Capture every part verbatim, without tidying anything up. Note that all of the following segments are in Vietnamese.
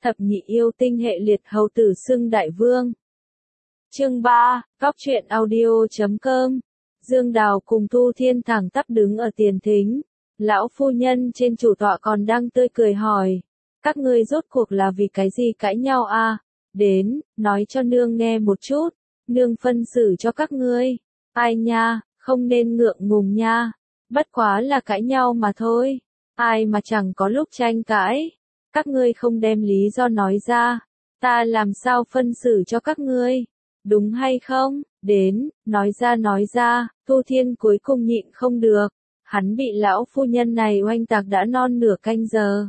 Thập nhị yêu tinh hệ liệt hầu tử xưng đại vương. Chương ba, Góc truyện audio chấm com. Dương Đào cùng Thu Thiên thẳng tắp đứng ở tiền thính. Lão phu nhân trên chủ tọa còn đang tươi cười hỏi. Các ngươi rốt cuộc là vì cái gì cãi nhau à? Đến, nói cho nương nghe một chút. Nương phân xử cho các ngươi. Ai nha, không nên ngượng ngùng nha. Bất quá là cãi nhau mà thôi. Ai mà chẳng có lúc tranh cãi. Các ngươi không đem lý do nói ra. Ta làm sao phân xử cho các ngươi? Đúng hay không? Đến, nói ra nói ra. Thu Thiên cuối cùng nhịn không được. Hắn bị lão phu nhân này oanh tạc đã non nửa canh giờ.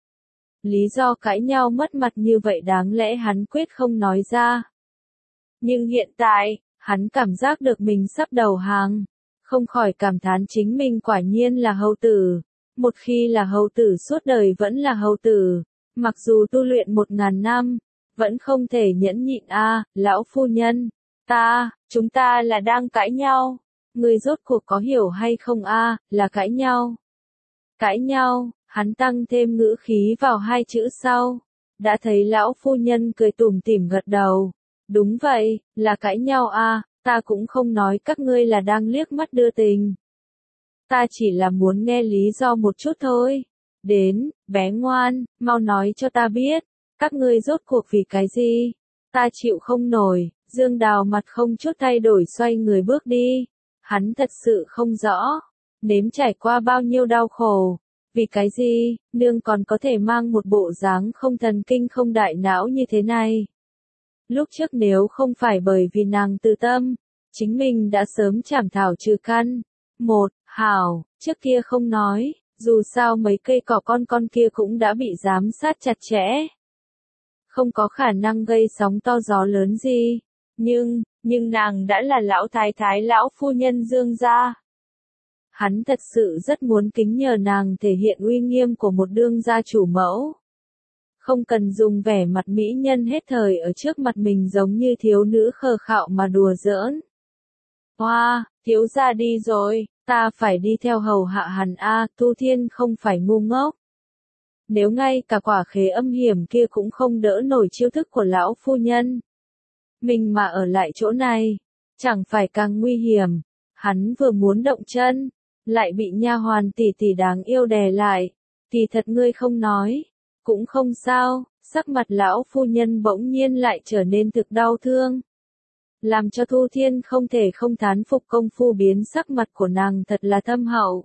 Lý do cãi nhau mất mặt như vậy đáng lẽ hắn quyết không nói ra. Nhưng hiện tại, hắn cảm giác được mình sắp đầu hàng. Không khỏi cảm thán chính mình quả nhiên là hầu tử. Một khi là hầu tử suốt đời vẫn là hầu tử. Mặc dù tu luyện một ngàn năm, vẫn không thể nhẫn nhịn a à, lão phu nhân. Ta, chúng ta là đang cãi nhau. Người rốt cuộc có hiểu hay không a à, là cãi nhau. Cãi nhau, hắn tăng thêm ngữ khí vào hai chữ sau. Đã thấy lão phu nhân cười tủm tỉm gật đầu. Đúng vậy, là cãi nhau a à, ta cũng không nói các ngươi là đang liếc mắt đưa tình. Ta chỉ là muốn nghe lý do một chút thôi. Đến, bé ngoan, mau nói cho ta biết. Các ngươi rốt cuộc vì cái gì? Ta chịu không nổi. Dương Đào mặt không chút thay đổi xoay người bước đi. Hắn thật sự không rõ. Nếm trải qua bao nhiêu đau khổ. Vì cái gì, nương còn có thể mang một bộ dáng không thần kinh không đại não như thế này. Lúc trước nếu không phải bởi vì nàng từ tâm, chính mình đã sớm chảm thảo trừ căn. Một, hảo, trước kia không nói, dù sao mấy cây cỏ con con kia cũng đã bị giám sát chặt chẽ. Không có khả năng gây sóng to gió lớn gì. Nhưng, nhưng nàng đã là lão thái thái lão phu nhân Dương gia. Hắn thật sự rất muốn kính nhờ nàng thể hiện uy nghiêm của một đương gia chủ mẫu. Không cần dùng vẻ mặt mỹ nhân hết thời ở trước mặt mình giống như thiếu nữ khờ khạo mà đùa giỡn. Hoa, wow, thiếu gia đi rồi, ta phải đi theo hầu hạ hắn a, Thu Thiên không phải ngu ngốc. Nếu ngay cả quả khế âm hiểm kia cũng không đỡ nổi chiêu thức của lão phu nhân. Mình mà ở lại chỗ này, chẳng phải càng nguy hiểm. Hắn vừa muốn động chân, lại bị nha hoàn tỷ tỷ đáng yêu đè lại. Thì thật ngươi không nói, cũng không sao, sắc mặt lão phu nhân bỗng nhiên lại trở nên thực đau thương. Làm cho Thu Thiên không thể không thán phục công phu biến sắc mặt của nàng thật là thâm hậu.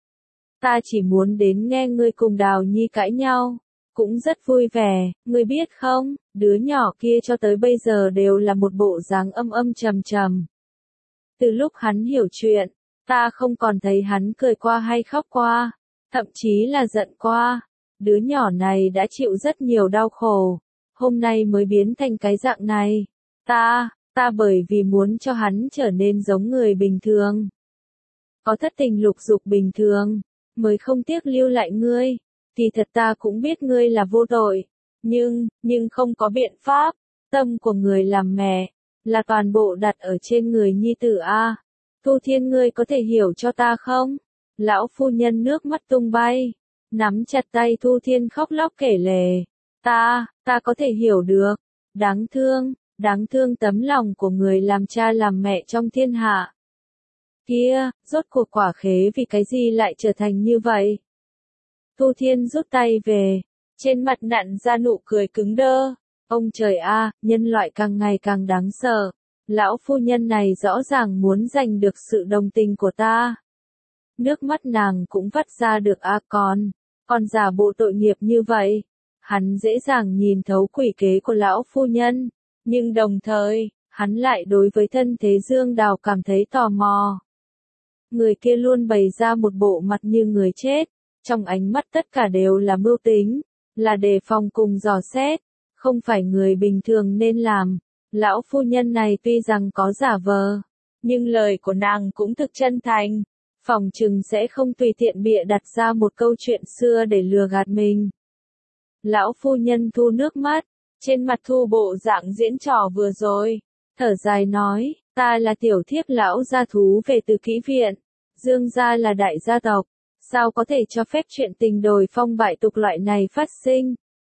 Ta chỉ muốn đến nghe ngươi cùng Đào Nhi cãi nhau, cũng rất vui vẻ, ngươi biết không, đứa nhỏ kia cho tới bây giờ đều là một bộ dáng âm âm trầm trầm. Từ lúc hắn hiểu chuyện, ta không còn thấy hắn cười qua hay khóc qua, thậm chí là giận qua. Đứa nhỏ này đã chịu rất nhiều đau khổ, hôm nay mới biến thành cái dạng này. Ta, ta bởi vì muốn cho hắn trở nên giống người bình thường. Có thất tình lục dục bình thường, mới không tiếc lưu lại ngươi. Thì thật ta cũng biết ngươi là vô tội, nhưng, nhưng không có biện pháp. Tâm của người làm mẹ, là toàn bộ đặt ở trên người nhi tử a. Thu Thiên ngươi có thể hiểu cho ta không? Lão phu nhân nước mắt tung bay, nắm chặt tay Thu Thiên khóc lóc kể lể. Ta, ta có thể hiểu được. Đáng thương, đáng thương tấm lòng của người làm cha làm mẹ trong thiên hạ. Kia, rốt cuộc quả khế vì cái gì lại trở thành như vậy? Thu Thiên rút tay về, trên mặt nặn ra nụ cười cứng đơ. Ông trời a, nhân loại càng ngày càng đáng sợ. Lão phu nhân này rõ ràng muốn giành được sự đồng tình của ta. Nước mắt nàng cũng vắt ra được a à con, còn giả bộ tội nghiệp như vậy. Hắn dễ dàng nhìn thấu quỷ kế của lão phu nhân, nhưng đồng thời, hắn lại đối với thân thế Dương Đào cảm thấy tò mò. Người kia luôn bày ra một bộ mặt như người chết, trong ánh mắt tất cả đều là mưu tính, là đề phòng cùng dò xét, không phải người bình thường nên làm. Lão phu nhân này tuy rằng có giả vờ, nhưng lời của nàng cũng thực chân thành, phỏng chừng sẽ không tùy tiện bịa đặt ra một câu chuyện xưa để lừa gạt mình. Lão phu nhân thu nước mắt, trên mặt thu bộ dạng diễn trò vừa rồi, thở dài nói, ta là tiểu thiếp lão gia thú về từ kỹ viện, Dương gia là đại gia tộc, sao có thể cho phép chuyện tình đồi phong bại tục loại này phát sinh.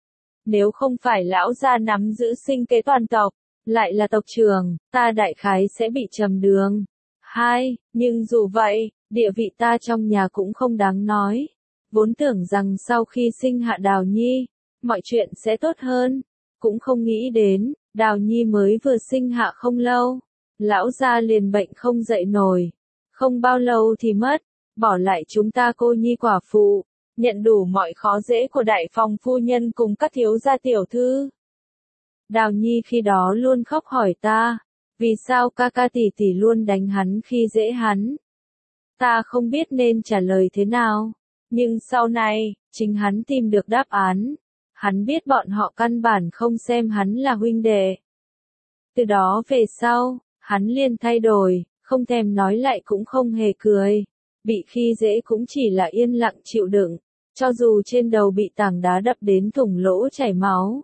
Nếu không phải lão gia nắm giữ sinh kế toàn tộc, lại là tộc trưởng, ta đại khái sẽ bị trầm đường. Hai, nhưng dù vậy, địa vị ta trong nhà cũng không đáng nói. Vốn tưởng rằng sau khi sinh hạ Đào Nhi, mọi chuyện sẽ tốt hơn. Cũng không nghĩ đến, Đào Nhi mới vừa sinh hạ không lâu. Lão gia liền bệnh không dậy nổi. Không bao lâu thì mất, bỏ lại chúng ta cô nhi quả phụ, nhận đủ mọi khó dễ của đại phòng phu nhân cùng các thiếu gia tiểu thư. Đào Nhi khi đó luôn khóc hỏi ta, vì sao ca ca tỷ tỷ luôn đánh hắn khi dễ hắn. Ta không biết nên trả lời thế nào, nhưng sau này, chính hắn tìm được đáp án. Hắn biết bọn họ căn bản không xem hắn là huynh đệ. Từ đó về sau, hắn liền thay đổi, không thèm nói lại cũng không hề cười. Bị khi dễ cũng chỉ là yên lặng chịu đựng, cho dù trên đầu bị tảng đá đập đến thủng lỗ chảy máu.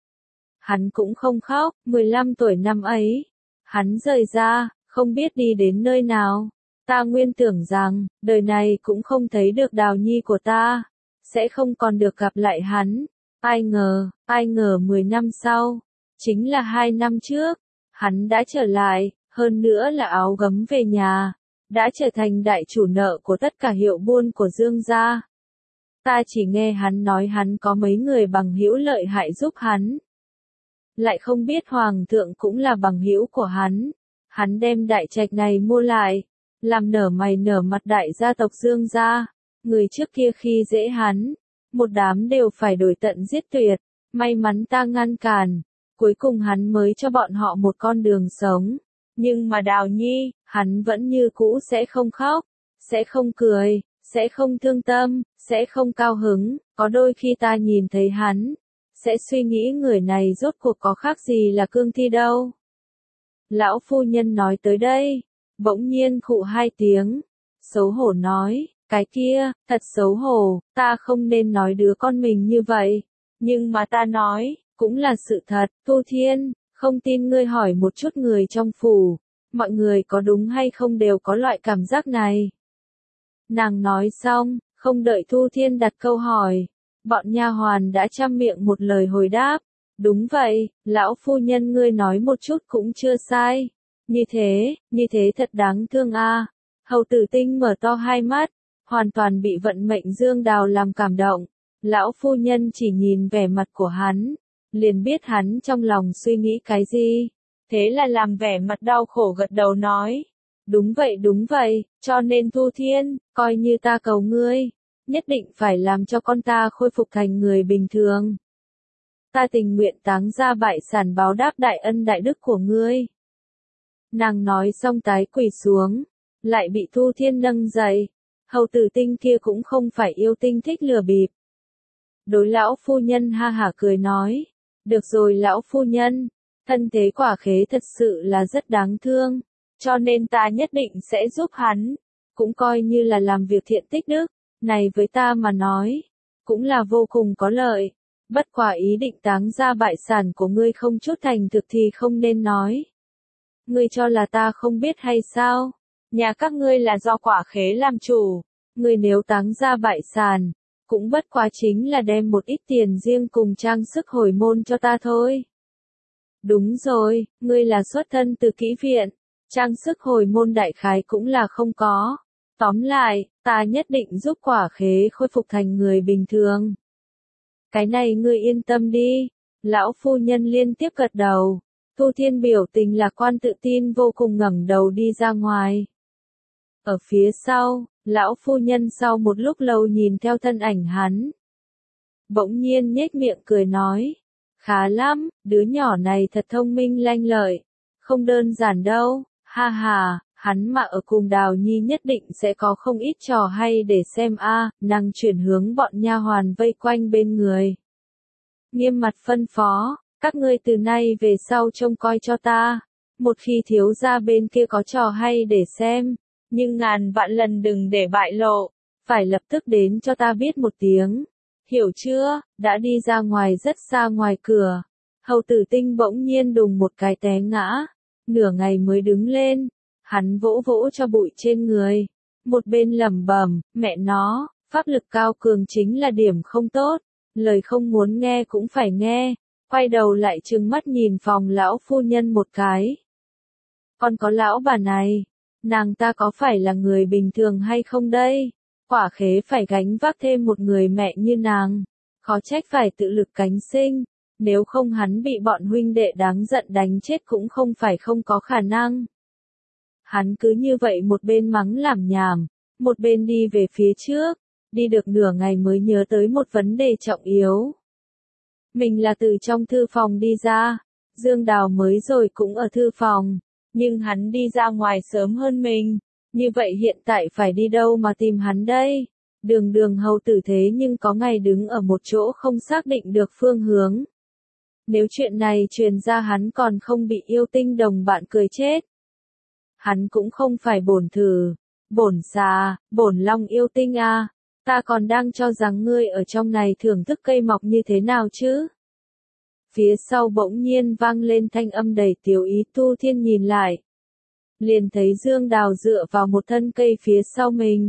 Hắn cũng không khóc, mười lăm tuổi năm ấy. Hắn rời ra, không biết đi đến nơi nào. Ta nguyên tưởng rằng, đời này cũng không thấy được Đào Nhi của ta. Sẽ không còn được gặp lại hắn. Ai ngờ, ai ngờ mười năm sau, chính là hai năm trước, hắn đã trở lại, hơn nữa là áo gấm về nhà, đã trở thành đại chủ nợ của tất cả hiệu buôn của Dương gia. Ta chỉ nghe hắn nói hắn có mấy người bằng hữu lợi hại giúp hắn. Lại không biết Hoàng thượng cũng là bằng hữu của hắn. Hắn đem đại trạch này mua lại, làm nở mày nở mặt đại gia tộc Dương gia. Người trước kia khi dễ hắn, một đám đều phải đổi tận giết tuyệt. May mắn ta ngăn cản, cuối cùng hắn mới cho bọn họ một con đường sống. Nhưng mà Đào Nhi, hắn vẫn như cũ sẽ không khóc, sẽ không cười, sẽ không thương tâm, sẽ không cao hứng. Có đôi khi ta nhìn thấy hắn, sẽ suy nghĩ người này rốt cuộc có khác gì là cương thi đâu. Lão phu nhân nói tới đây, bỗng nhiên khụ hai tiếng, xấu hổ nói, cái kia, thật xấu hổ, ta không nên nói đứa con mình như vậy. Nhưng mà ta nói, cũng là sự thật. Thu Thiên, không tin ngươi hỏi một chút người trong phủ, mọi người có đúng hay không đều có loại cảm giác này. Nàng nói xong, không đợi Thu Thiên đặt câu hỏi, bọn nha hoàn đã chăm miệng một lời hồi đáp. Đúng vậy, lão phu nhân ngươi nói một chút cũng chưa sai. Như thế, như thế thật đáng thương a. À. Hầu Tử Tinh mở to hai mắt, hoàn toàn bị vận mệnh Dương Đào làm cảm động. Lão phu nhân chỉ nhìn vẻ mặt của hắn, liền biết hắn trong lòng suy nghĩ cái gì. Thế là làm vẻ mặt đau khổ gật đầu nói. Đúng vậy đúng vậy, cho nên Thu Thiên, coi như ta cầu ngươi, nhất định phải làm cho con ta khôi phục thành người bình thường. Ta tình nguyện táng ra bại sản báo đáp đại ân đại đức của ngươi. Nàng nói xong tái quỳ xuống, lại bị Thu Thiên nâng dậy. Hầu Tử Tinh kia cũng không phải yêu tinh thích lừa bịp. Đối lão phu nhân ha hả cười nói, được rồi lão phu nhân, thân thế quả khế thật sự là rất đáng thương, cho nên ta nhất định sẽ giúp hắn, cũng coi như là làm việc thiện tích đức, này với ta mà nói, cũng là vô cùng có lợi. Bất quả ý định táng ra bại sản của ngươi không chút thành thực thì không nên nói. Ngươi cho là ta không biết hay sao? Nhà các ngươi là do quả khế làm chủ, ngươi nếu táng ra bại sản, cũng bất quá chính là đem một ít tiền riêng cùng trang sức hồi môn cho ta thôi. Đúng rồi, ngươi là xuất thân từ kỹ viện, trang sức hồi môn đại khái cũng là không có. Tóm lại, ta nhất định giúp quả khế khôi phục thành người bình thường. Cái này ngươi yên tâm đi. Lão phu nhân liên tiếp gật đầu. Thu Thiên biểu tình lạc quan tự tin vô cùng ngẩng đầu đi ra ngoài. Ở phía sau, lão phu nhân sau một lúc lâu nhìn theo thân ảnh hắn. Bỗng nhiên nhếch miệng cười nói. Khá lắm, đứa nhỏ này thật thông minh lanh lợi. Không đơn giản đâu, ha ha, hắn mà ở cùng Đào Nhi nhất định sẽ có không ít trò hay để xem a. À, nàng chuyển hướng bọn nha hoàn vây quanh bên người. Nghiêm mặt phân phó, các ngươi từ nay về sau trông coi cho ta. Một khi thiếu gia bên kia có trò hay để xem, nhưng ngàn vạn lần đừng để bại lộ, phải lập tức đến cho ta biết một tiếng. Hiểu chưa? Đã đi ra ngoài rất xa ngoài cửa. Hầu Tử Tinh bỗng nhiên đùng một cái té ngã, nửa ngày mới đứng lên. Hắn vỗ vỗ cho bụi trên người, một bên lẩm bẩm, mẹ nó, pháp lực cao cường chính là điểm không tốt. lời không muốn nghe cũng phải nghe, quay đầu lại trừng mắt nhìn phòng lão phu nhân một cái. Còn có lão bà này, nàng ta có phải là người bình thường hay không đây? Quả khế phải gánh vác thêm một người mẹ như nàng, khó trách phải tự lực cánh sinh, nếu không hắn bị bọn huynh đệ đáng giận đánh chết cũng không phải không có khả năng. Hắn cứ như vậy một bên mắng làm nhảm, một bên đi về phía trước, đi được nửa ngày mới nhớ tới một vấn đề trọng yếu. Mình là từ trong thư phòng đi ra, Dương Đào mới rồi cũng ở thư phòng, nhưng hắn đi ra ngoài sớm hơn mình, như vậy hiện tại phải đi đâu mà tìm hắn đây? Đường đường hầu tử thế nhưng có ngày đứng ở một chỗ không xác định được phương hướng. Nếu chuyện này truyền ra hắn còn không bị yêu tinh đồng bạn cười chết. Hắn cũng không phải bổn thử, bổn xà, bổn long yêu tinh à, ta còn đang cho rằng ngươi ở trong này thưởng thức cây mọc như thế nào chứ. Phía sau bỗng nhiên vang lên thanh âm đầy tiểu ý. Tu Thiên nhìn lại, liền thấy Dương Đào dựa vào một thân cây phía sau mình.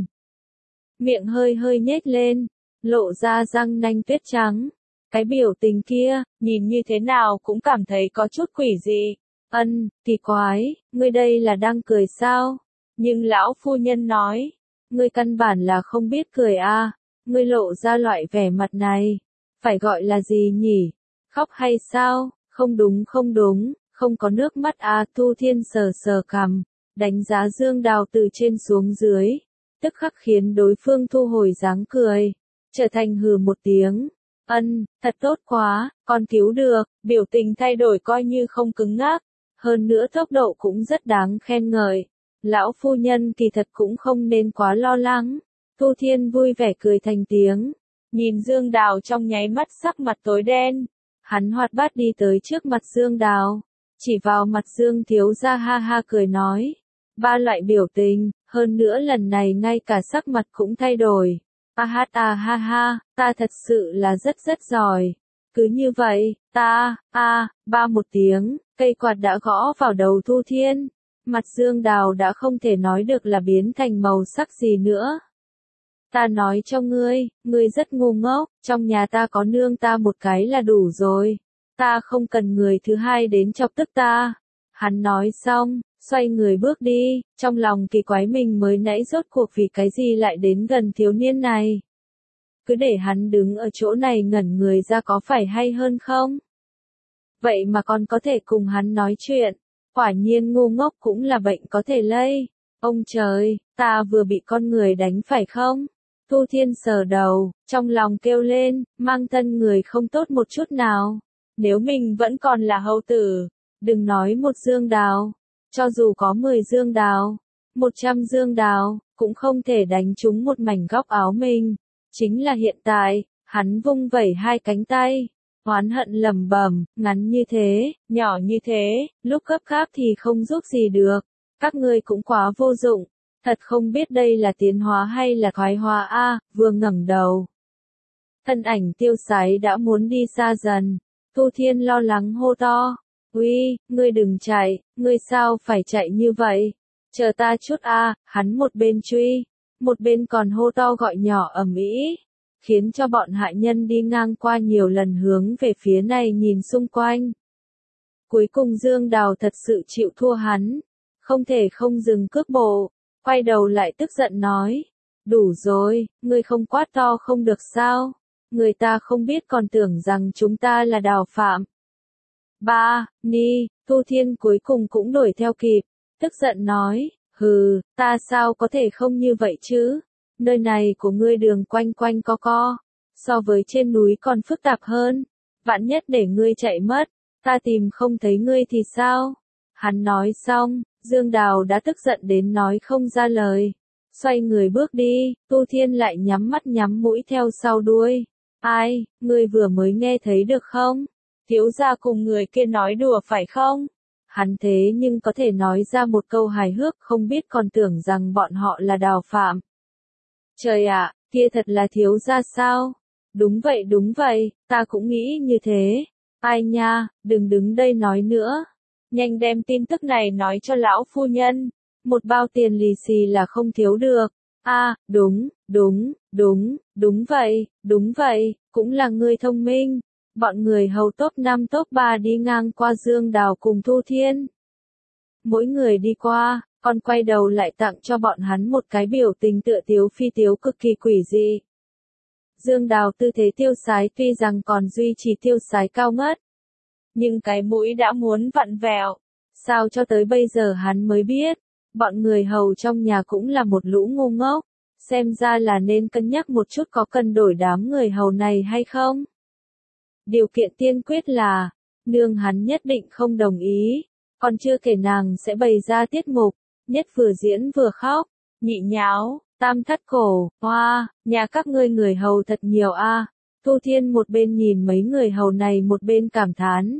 Miệng hơi hơi nhếch lên, lộ ra răng nanh tuyết trắng. Cái biểu tình kia, nhìn như thế nào cũng cảm thấy có chút quỷ dị. Ân, kỳ quái, ngươi đây là đang cười sao? Nhưng lão phu nhân nói, ngươi căn bản là không biết cười à, ngươi lộ ra loại vẻ mặt này, phải gọi là gì nhỉ? Khóc hay sao? Không đúng không đúng, không có nước mắt à. Tu Thiên sờ sờ cằm, đánh giá Dương Đào từ trên xuống dưới, tức khắc khiến đối phương thu hồi dáng cười, trở thành hừ một tiếng. Ân, thật tốt quá, con cứu được, biểu tình thay đổi coi như không cứng ngắc, hơn nữa tốc độ cũng rất đáng khen ngợi. Lão phu nhân kỳ thật cũng không nên quá lo lắng. Tu Thiên vui vẻ cười thành tiếng, nhìn Dương Đào trong nháy mắt sắc mặt tối đen. Hắn hoạt bát đi tới trước mặt Dương Đào, chỉ vào mặt Dương thiếu gia ha ha cười nói. Ba loại biểu tình, hơn nữa lần này ngay cả sắc mặt cũng thay đổi. A ha ta ha ha, ta thật sự là rất rất giỏi. Cứ như vậy, ta, a, ba một tiếng, cây quạt đã gõ vào đầu Tu Thiên. Mặt Dương Đào đã không thể nói được là biến thành màu sắc gì nữa. Ta nói cho ngươi, ngươi rất ngu ngốc, trong nhà ta có nương ta một cái là đủ rồi. Ta không cần người thứ hai đến chọc tức ta. Hắn nói xong, xoay người bước đi, trong lòng kỳ quái mình mới nãy rốt cuộc vì cái gì lại đến gần thiếu niên này. Cứ để hắn đứng ở chỗ này ngẩn người ra có phải hay hơn không? Vậy mà còn có thể cùng hắn nói chuyện, quả nhiên ngu ngốc cũng là bệnh có thể lây. Ông trời, ta vừa bị con người đánh phải không? Tu Thiên sờ đầu, trong lòng kêu lên, mang thân người không tốt một chút nào. Nếu mình vẫn còn là hầu tử, đừng nói một Dương Đào, cho dù có mười Dương Đào, một trăm Dương Đào, cũng không thể đánh trúng một mảnh góc áo mình. Chính là hiện tại, hắn vung vẩy hai cánh tay, oán hận lẩm bẩm, ngắn như thế, nhỏ như thế, lúc gấp gáp thì không giúp gì được. Các ngươi cũng quá vô dụng, thật không biết đây là tiến hóa hay là thoái hóa a. À, vừa ngẩng đầu, thân ảnh tiêu sái đã muốn đi xa dần. Tu Thiên lo lắng hô to, uy, ngươi đừng chạy, ngươi sao phải chạy như vậy? Chờ ta chút a. À, hắn một bên truy, một bên còn hô to gọi nhỏ ầm ĩ, khiến cho bọn hạ nhân đi ngang qua nhiều lần hướng về phía này nhìn xung quanh. Cuối cùng Dương Đào thật sự chịu thua hắn, không thể không dừng cước bộ, quay đầu lại tức giận nói, đủ rồi, ngươi không quát to không được sao? Người ta không biết còn tưởng rằng chúng ta là Đào phạm. Ba, ni, Tu Thiên cuối cùng cũng đuổi theo kịp, tức giận nói, hừ, ta sao có thể không như vậy chứ? Nơi này của ngươi đường quanh quanh co co, so với trên núi còn phức tạp hơn, vạn nhất để ngươi chạy mất, ta tìm không thấy ngươi thì sao? Hắn nói xong, Dương Đào đã tức giận đến nói không ra lời, xoay người bước đi. Tu Thiên lại nhắm mắt nhắm mũi theo sau đuôi. Ai, ngươi vừa mới nghe thấy được không? Thiếu gia cùng người kia nói đùa phải không? Hắn thế nhưng có thể nói ra một câu hài hước, không biết còn tưởng rằng bọn họ là Đào phạm. Trời ạ, kia thật là thiếu gia sao? Đúng vậy đúng vậy, ta cũng nghĩ như thế. Ai nha, đừng đứng đây nói nữa. Nhanh đem tin tức này nói cho lão phu nhân. Một bao tiền lì xì là không thiếu được. A, đúng, đúng, đúng, đúng vậy, đúng vậy, cũng là người thông minh. Bọn người hầu top năm top ba đi ngang qua Dương Đào cùng Thu Thiên. Mỗi người đi qua, còn quay đầu lại tặng cho bọn hắn một cái biểu tình tựa tiếu phi tiếu cực kỳ quỷ dị. Dương Đào tư thế tiêu sái tuy rằng còn duy trì tiêu sái cao ngất, nhưng cái mũi đã muốn vặn vẹo. Sao cho tới bây giờ hắn mới biết, bọn người hầu trong nhà cũng là một lũ ngu ngốc, xem ra là nên cân nhắc một chút có cần đổi đám người hầu này hay không. Điều kiện tiên quyết là, nương hắn nhất định không đồng ý, còn chưa kể nàng sẽ bày ra tiết mục, nhất vừa diễn vừa khóc, nhị nháo, tam thắt cổ, hoa, nhà các ngươi người hầu thật nhiều a. Thu Thiên một bên nhìn mấy người hầu này một bên cảm thán.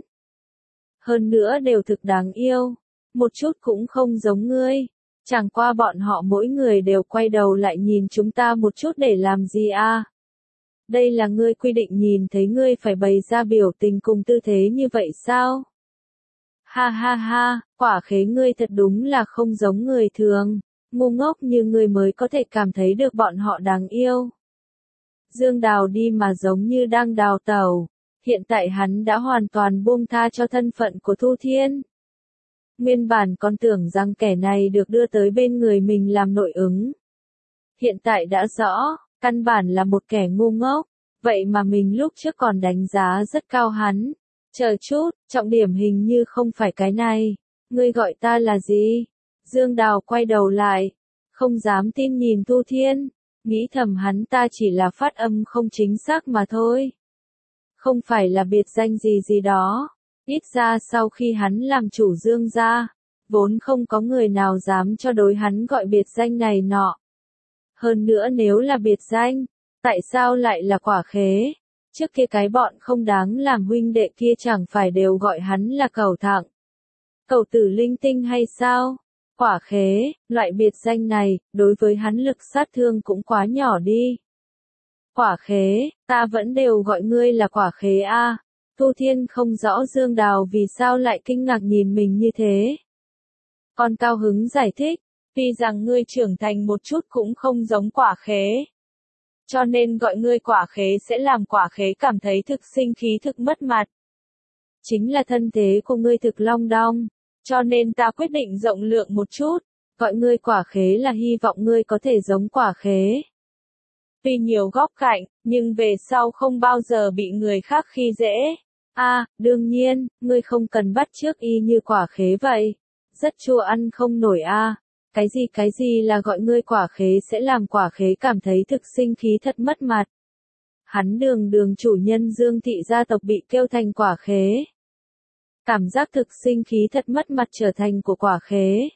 Hơn nữa đều thực đáng yêu, một chút cũng không giống ngươi, chẳng qua bọn họ mỗi người đều quay đầu lại nhìn chúng ta một chút để làm gì a? Đây là ngươi quy định nhìn thấy ngươi phải bày ra biểu tình cùng tư thế như vậy sao? Ha ha ha, quả khế ngươi thật đúng là không giống người thường, ngu ngốc như ngươi mới có thể cảm thấy được bọn họ đáng yêu. Dương Đào đi mà giống như đang đào tàu, hiện tại hắn đã hoàn toàn buông tha cho thân phận của Thu Thiên. Nguyên bản còn tưởng rằng kẻ này được đưa tới bên người mình làm nội ứng. Hiện tại đã rõ, căn bản là một kẻ ngu ngốc, vậy mà mình lúc trước còn đánh giá rất cao hắn. Chờ chút, trọng điểm hình như không phải cái này, ngươi gọi ta là gì? Dương Đào quay đầu lại, không dám tin nhìn Thu Thiên, nghĩ thầm hắn ta chỉ là phát âm không chính xác mà thôi. Không phải là biệt danh gì gì đó, ít ra sau khi hắn làm chủ Dương gia, vốn không có người nào dám cho đối hắn gọi biệt danh này nọ. Hơn nữa nếu là biệt danh, tại sao lại là quả khế? Trước kia cái bọn không đáng làm huynh đệ kia chẳng phải đều gọi hắn là cầu thẳng. Cầu tử linh tinh hay sao? Quả khế, loại biệt danh này, đối với hắn lực sát thương cũng quá nhỏ đi. Quả khế, ta vẫn đều gọi ngươi là quả khế a. À. Thu Thiên không rõ Dương Đào vì sao lại kinh ngạc nhìn mình như thế. Còn cao hứng giải thích, tuy rằng ngươi trưởng thành một chút cũng không giống quả khế. Cho nên gọi ngươi quả khế sẽ làm quả khế cảm thấy thực sinh khí thực mất mặt. Chính là thân thế của ngươi thực long đong, cho nên ta quyết định rộng lượng một chút, gọi ngươi quả khế là hy vọng ngươi có thể giống quả khế. Tuy nhiều góc cạnh, nhưng về sau không bao giờ bị người khác khi dễ. A, à, đương nhiên, ngươi không cần bắt chước y như quả khế vậy. Rất chua ăn không nổi a. À. Cái gì cái gì là gọi ngươi quả khế sẽ làm quả khế cảm thấy thực sinh khí thật mất mặt. Hắn đường đường chủ nhân Dương thị gia tộc bị kêu thành quả khế. Cảm giác thực sinh khí thật mất mặt trở thành của quả khế.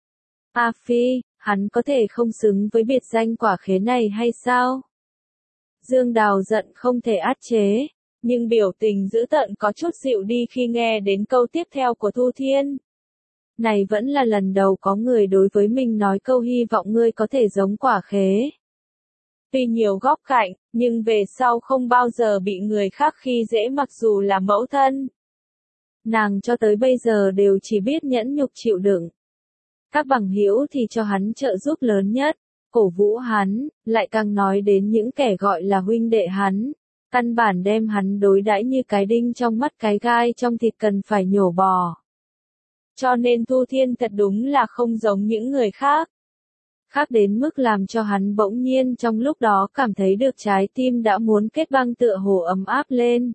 A Phi, hắn có thể không xứng với biệt danh quả khế này hay sao? Dương Đào giận không thể át chế, nhưng biểu tình dữ tợn có chút dịu đi khi nghe đến câu tiếp theo của Thu Thiên. Này vẫn là lần đầu có người đối với mình nói câu hy vọng ngươi có thể giống quả khế. Tuy nhiều góc cạnh, nhưng về sau không bao giờ bị người khác khi dễ mặc dù là mẫu thân. Nàng cho tới bây giờ đều chỉ biết nhẫn nhục chịu đựng. Các bằng hữu thì cho hắn trợ giúp lớn nhất, cổ vũ hắn, lại càng nói đến những kẻ gọi là huynh đệ hắn, căn bản đem hắn đối đãi như cái đinh trong mắt cái gai trong thịt cần phải nhổ bò. Cho nên Thu Thiên thật đúng là không giống những người khác. Khác đến mức làm cho hắn bỗng nhiên trong lúc đó cảm thấy được trái tim đã muốn kết băng tựa hồ ấm áp lên.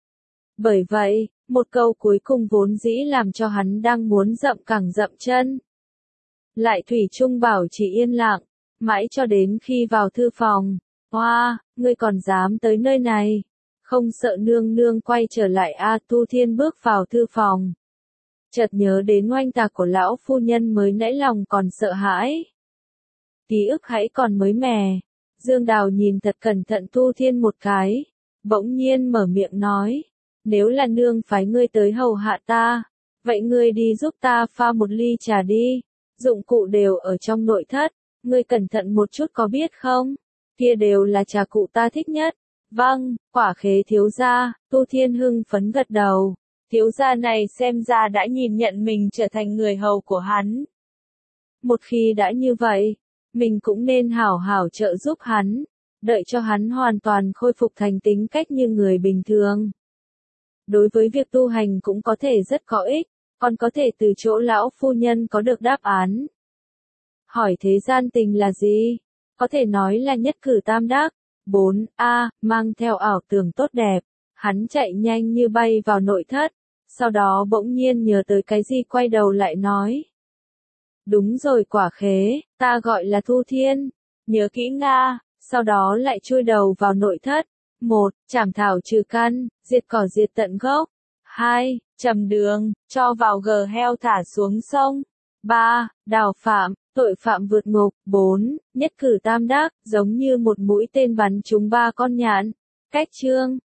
Bởi vậy, một câu cuối cùng vốn dĩ làm cho hắn đang muốn dậm cẳng dậm chân. Lại thủy chung bảo chỉ yên lặng, mãi cho đến khi vào thư phòng. Hoa, wow, ngươi còn dám tới nơi này, không sợ nương nương quay trở lại a. Thu Thiên bước vào thư phòng. Chợt nhớ đến oanh tạc của lão phu nhân mới nãy lòng còn sợ hãi. Ký ức hãy còn mới mẻ. Dương Đào nhìn thật cẩn thận Thu Thiên một cái, bỗng nhiên mở miệng nói, nếu là nương phái ngươi tới hầu hạ ta, vậy ngươi đi giúp ta pha một ly trà đi, dụng cụ đều ở trong nội thất, ngươi cẩn thận một chút có biết không, kia đều là trà cụ ta thích nhất. Vâng, quả khế thiếu gia. Thu Thiên hưng phấn gật đầu. Thiếu gia này xem ra đã nhìn nhận mình trở thành người hầu của hắn. Một khi đã như vậy, mình cũng nên hảo hảo trợ giúp hắn, đợi cho hắn hoàn toàn khôi phục thành tính cách như người bình thường. Đối với việc tu hành cũng có thể rất có ích, còn có thể từ chỗ lão phu nhân có được đáp án. Hỏi thế gian tình là gì? Có thể nói là nhất cử tam đắc. bốn A, mang theo ảo tưởng tốt đẹp. Hắn chạy nhanh như bay vào nội thất, sau đó bỗng nhiên nhớ tới cái gì quay đầu lại nói. Đúng rồi quả khế, ta gọi là Thu Thiên, nhớ kỹ Nga, sau đó lại chui đầu vào nội thất. một. Chảm thảo trừ căn, diệt cỏ diệt tận gốc. hai. Trầm đường, cho vào gờ heo thả xuống sông. ba. Đào phạm, tội phạm vượt ngục. bốn. Nhất cử tam đắc, giống như một mũi tên bắn trúng ba con nhạn. Cách chương